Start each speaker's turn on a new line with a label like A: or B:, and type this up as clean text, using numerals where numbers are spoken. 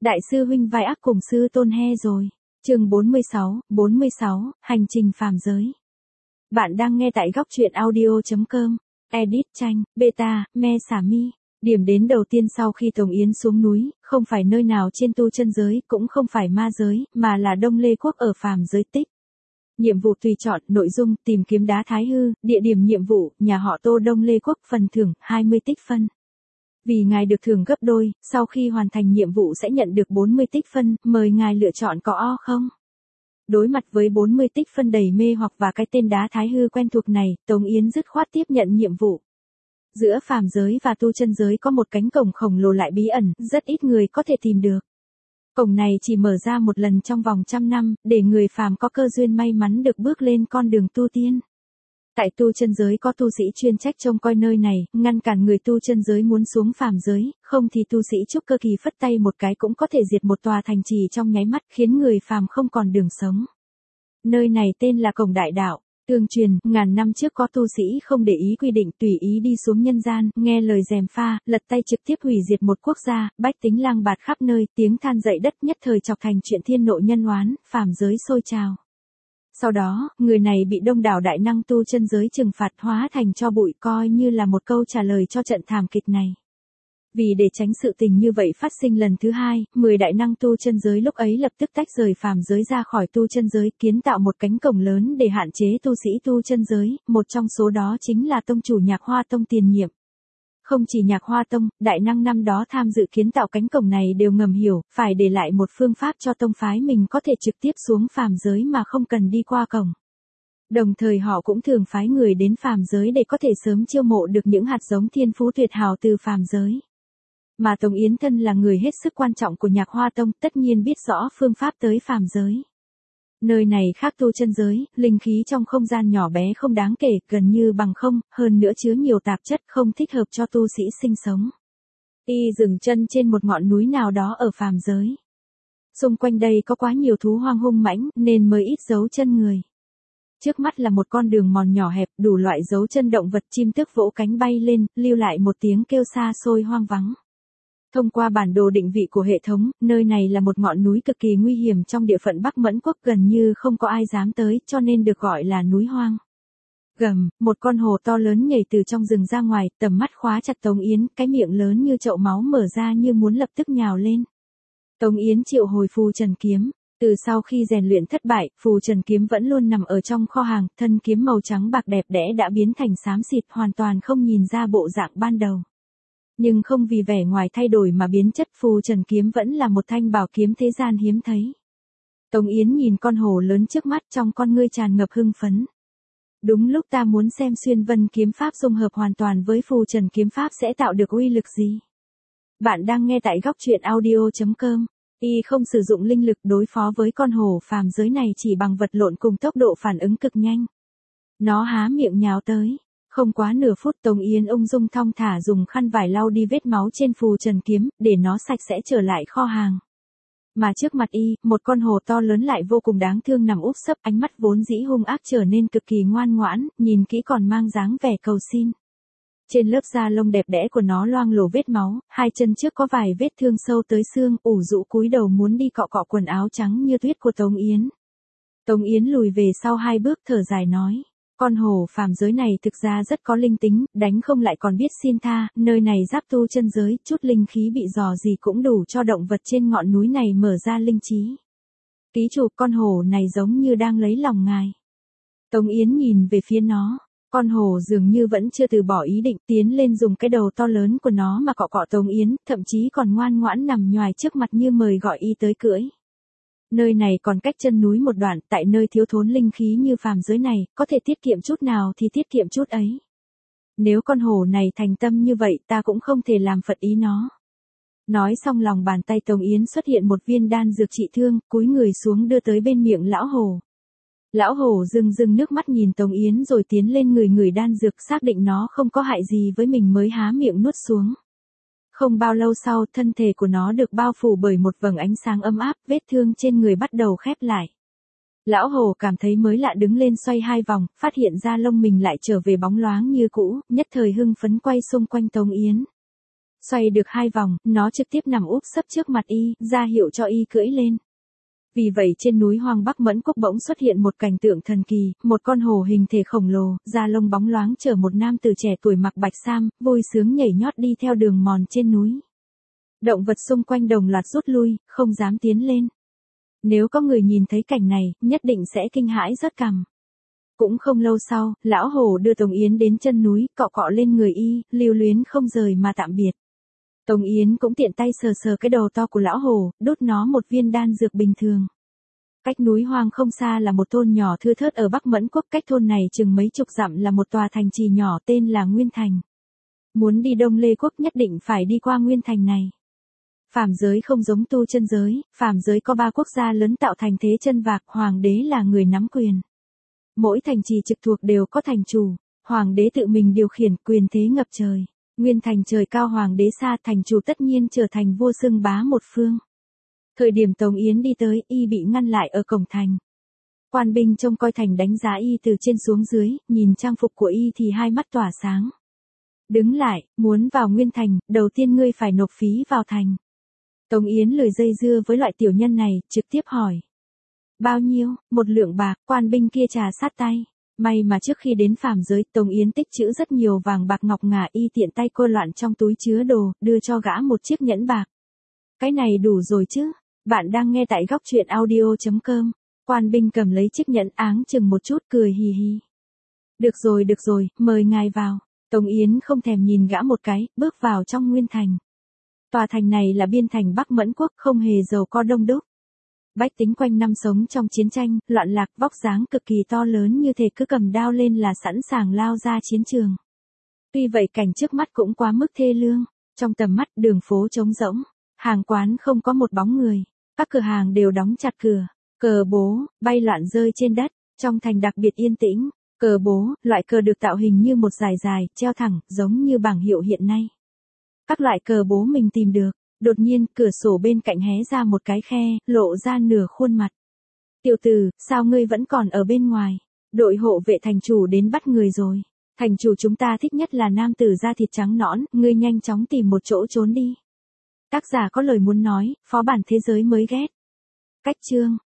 A: Đại sư huynh vai ác cùng sư tôn he rồi. Chương 46, hành trình phàm giới. Bạn đang nghe tại góc truyện audio.com. Edit tranh, beta, me xả mi. Điểm đến đầu tiên sau khi Tống Yến xuống núi, không phải nơi nào trên tu chân giới, cũng không phải ma giới, mà là Đông Lê Quốc ở phàm giới tích. Nhiệm vụ tùy chọn, nội dung, tìm kiếm đá thái hư, địa điểm nhiệm vụ, nhà họ Tô Đông Lê Quốc, phần thưởng, 20 tích phân. Vì ngài được thưởng gấp đôi, sau khi hoàn thành nhiệm vụ sẽ nhận được 40 tích phân, mời ngài lựa chọn có o không? Đối mặt với 40 tích phân đầy mê hoặc và cái tên đá thái hư quen thuộc này, Tống Yến dứt khoát tiếp nhận nhiệm vụ. Giữa phàm giới và tu chân giới có một cánh cổng khổng lồ lại bí ẩn, rất ít người có thể tìm được. Cổng này chỉ mở ra một lần trong vòng 100 năm, để người phàm có cơ duyên may mắn được bước lên con đường tu tiên. Tại tu chân giới có tu sĩ chuyên trách trông coi nơi này, ngăn cản người tu chân giới muốn xuống phàm giới, không thì tu sĩ trúc cơ kỳ phất tay một cái cũng có thể diệt một tòa thành trì trong nháy mắt, khiến người phàm không còn đường sống. Nơi này tên là Cổng Đại Đạo. Tương truyền, ngàn năm trước có tu sĩ không để ý quy định tùy ý đi xuống nhân gian, nghe lời gièm pha, lật tay trực tiếp hủy diệt một quốc gia, bách tính lang bạt khắp nơi, tiếng than dậy đất nhất thời chọc thành chuyện thiên nộ nhân oán, phàm giới sôi trào. Sau đó, người này bị đông đảo đại năng tu chân giới trừng phạt hóa thành tro bụi, coi như là một câu trả lời cho trận thảm kịch này. Vì để tránh sự tình như vậy phát sinh lần thứ hai, 10 đại năng tu chân giới lúc ấy lập tức tách rời phàm giới ra khỏi tu chân giới, kiến tạo một cánh cổng lớn để hạn chế tu sĩ tu chân giới, một trong số đó chính là tông chủ Nhạc Hoa Tông tiền nhiệm. Không chỉ Nhạc Hoa Tông, đại năng năm đó tham dự kiến tạo cánh cổng này đều ngầm hiểu, phải để lại một phương pháp cho tông phái mình có thể trực tiếp xuống phàm giới mà không cần đi qua cổng. Đồng thời họ cũng thường phái người đến phàm giới để có thể sớm chiêu mộ được những hạt giống thiên phú tuyệt hảo từ phàm giới. Mà Tống Yến thân là người hết sức quan trọng của Nhạc Hoa Tông, tất nhiên biết rõ phương pháp tới phàm giới. Nơi này khác tu chân giới, linh khí trong không gian nhỏ bé không đáng kể, gần như bằng không, hơn nữa chứa nhiều tạp chất không thích hợp cho tu sĩ sinh sống. Y dừng chân trên một ngọn núi nào đó ở phàm giới. Xung quanh đây có quá nhiều thú hoang hung mãnh, nên mới ít dấu chân người. Trước mắt là một con đường mòn nhỏ hẹp, đủ loại dấu chân động vật, chim tước vỗ cánh bay lên, lưu lại một tiếng kêu xa xôi hoang vắng. Thông qua bản đồ định vị của hệ thống, nơi này là một ngọn núi cực kỳ nguy hiểm trong địa phận Bắc Mẫn Quốc, gần như không có ai dám tới, cho nên được gọi là núi hoang. Gầm, một con hổ to lớn nhảy từ trong rừng ra ngoài, tầm mắt khóa chặt Tống Yến, cái miệng lớn như chậu máu mở ra như muốn lập tức nhào lên. Tống Yến triệu hồi phù trần kiếm. Từ sau khi rèn luyện thất bại, phù trần kiếm vẫn luôn nằm ở trong kho hàng, thân kiếm màu trắng bạc đẹp đẽ đã biến thành xám xịt, hoàn toàn không nhìn ra bộ dạng ban đầu. Nhưng không vì vẻ ngoài thay đổi mà biến chất, phù trần kiếm vẫn là một thanh bảo kiếm thế gian hiếm thấy. Tống Yến nhìn con hổ lớn trước mắt, trong con ngươi tràn ngập hưng phấn. Đúng lúc ta muốn xem xuyên vân kiếm pháp dung hợp hoàn toàn với phù trần kiếm pháp sẽ tạo được uy lực gì. Bạn đang nghe tại góc truyện audio.com. Y không sử dụng linh lực đối phó với con hổ phàm giới này chỉ bằng vật lộn cùng tốc độ phản ứng cực nhanh. Nó há miệng nhào tới. Không quá nửa phút Tống Yến ung dung thong thả dùng khăn vải lau đi vết máu trên phù trần kiếm, để nó sạch sẽ trở lại kho hàng. Mà trước mặt Y, một con hổ to lớn lại vô cùng đáng thương nằm úp sấp, ánh mắt vốn dĩ hung ác trở nên cực kỳ ngoan ngoãn, nhìn kỹ còn mang dáng vẻ cầu xin. Trên lớp da lông đẹp đẽ của nó loang lổ vết máu, hai chân trước có vài vết thương sâu tới xương, ủ rũ cúi đầu muốn đi cọ cọ quần áo trắng như tuyết của Tống Yến. Tống Yến lùi về sau 2 bước thở dài nói. Con hổ phàm giới này thực ra rất có linh tính, đánh không lại còn biết xin tha, nơi này giáp tu chân giới, chút linh khí bị dò gì cũng đủ cho động vật trên ngọn núi này mở ra linh trí. Ký chủ, con hổ này giống như đang lấy lòng ngài. Tống Yến nhìn về phía nó, con hổ dường như vẫn chưa từ bỏ ý định, tiến lên dùng cái đầu to lớn của nó mà cọ cọ Tống Yến, thậm chí còn ngoan ngoãn nằm nhoài trước mặt như mời gọi Y tới cưỡi. Nơi này còn cách chân núi một đoạn, tại nơi thiếu thốn linh khí như phàm giới này, có thể tiết kiệm chút nào thì tiết kiệm chút ấy. Nếu con hổ này thành tâm như vậy ta cũng không thể làm phật ý nó. Nói xong lòng bàn tay Tống Yến xuất hiện một viên đan dược trị thương, cúi người xuống đưa tới bên miệng lão hổ. Lão hổ rưng nước mắt nhìn Tống Yến rồi tiến lên người đan dược, xác định nó không có hại gì với mình mới há miệng nuốt xuống. Không bao lâu sau, thân thể của nó được bao phủ bởi một vầng ánh sáng ấm áp, vết thương trên người bắt đầu khép lại. Lão hổ cảm thấy mới lạ đứng lên xoay 2 vòng, phát hiện ra lông mình lại trở về bóng loáng như cũ, nhất thời hưng phấn quay xung quanh Tống Yến. Xoay được 2 vòng, nó trực tiếp nằm úp sấp trước mặt y, ra hiệu cho y cưỡi lên. Vì vậy trên núi hoang Bắc Mẫn Quốc bỗng xuất hiện một cảnh tượng thần kỳ, một con hổ hình thể khổng lồ, da lông bóng loáng chở một nam tử trẻ tuổi mặc bạch sam, vui sướng nhảy nhót đi theo đường mòn trên núi. Động vật xung quanh đồng loạt rút lui, không dám tiến lên. Nếu có người nhìn thấy cảnh này, nhất định sẽ kinh hãi rớt cằm. Cũng không lâu sau, lão hổ đưa Tống Yến đến chân núi, cọ cọ lên người y, lưu luyến không rời mà tạm biệt. Tống Yến cũng tiện tay sờ sờ cái đầu to của lão hổ, đút nó một viên đan dược bình thường. Cách núi hoang không xa là một thôn nhỏ thưa thớt ở Bắc Mẫn Quốc, cách thôn này chừng mấy chục dặm là một tòa thành trì nhỏ tên là Nguyên Thành. Muốn đi Đông Lê Quốc nhất định phải đi qua Nguyên Thành này. Phàm giới không giống tu chân giới, phàm giới có 3 quốc gia lớn tạo thành thế chân vạc, hoàng đế là người nắm quyền. Mỗi thành trì trực thuộc đều có thành chủ, hoàng đế tự mình điều khiển, quyền thế ngập trời. Nguyên Thành trời cao hoàng đế xa, thành chủ tất nhiên trở thành vua xưng bá một phương. Thời điểm Tống Yến đi tới, y bị ngăn lại ở cổng thành. Quan binh trông coi thành đánh giá y từ trên xuống dưới, nhìn trang phục của y thì hai mắt tỏa sáng. Đứng lại, muốn vào Nguyên Thành, đầu tiên ngươi phải nộp phí vào thành. Tống Yến lười dây dưa với loại tiểu nhân này, trực tiếp hỏi. Bao nhiêu? 1 lượng bạc, quan binh kia trà sát tay. May mà trước khi đến phàm giới, Tống Yến tích trữ rất nhiều vàng bạc ngọc ngà, y tiện tay cô loạn trong túi chứa đồ, đưa cho gã một chiếc nhẫn bạc. Cái này đủ rồi chứ? Bạn đang nghe tại góc truyện audio.com. Quan binh cầm lấy chiếc nhẫn áng chừng một chút, cười hì hì. Được rồi, mời ngài vào. Tống Yến không thèm nhìn gã một cái, bước vào trong Nguyên Thành. Tòa thành này là biên thành Bắc Mẫn Quốc, không hề giàu có đông đúc. Bách tính quanh năm sống trong chiến tranh, loạn lạc, vóc dáng cực kỳ to lớn như thể cứ cầm đao lên là sẵn sàng lao ra chiến trường. Tuy vậy cảnh trước mắt cũng quá mức thê lương. Trong tầm mắt đường phố trống rỗng, hàng quán không có một bóng người, các cửa hàng đều đóng chặt cửa, cờ bố bay loạn rơi trên đất, trong thành đặc biệt yên tĩnh. Cờ bố, loại cờ được tạo hình như một dải dài, treo thẳng, giống như bảng hiệu hiện nay. Các loại cờ bố mình tìm được. Đột nhiên, cửa sổ bên cạnh hé ra một cái khe, lộ ra nửa khuôn mặt. Tiểu tử, sao ngươi vẫn còn ở bên ngoài? Đội hộ vệ thành chủ đến bắt người rồi. Thành chủ chúng ta thích nhất là nam tử da thịt trắng nõn, ngươi nhanh chóng tìm một chỗ trốn đi. Tác giả có lời muốn nói, phó bản thế giới mới ghét. Cách chương,